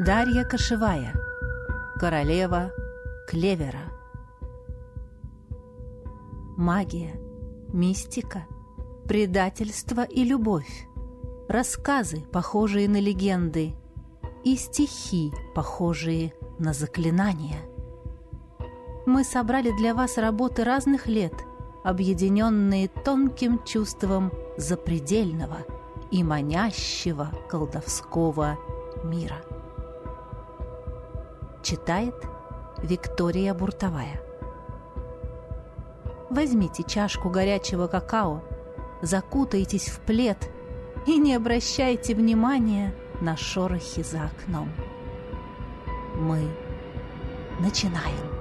Дарья Кошевая, королева клевера. Магия, мистика, предательство и любовь, рассказы, похожие на легенды, и стихи, похожие на заклинания. Мы собрали для вас работы разных лет, объединенные тонким чувством запредельного и манящего колдовского мира. Читает Виктория Буртовая. Возьмите чашку горячего какао, закутайтесь в плед и не обращайте внимания на шорохи за окном. Мы начинаем.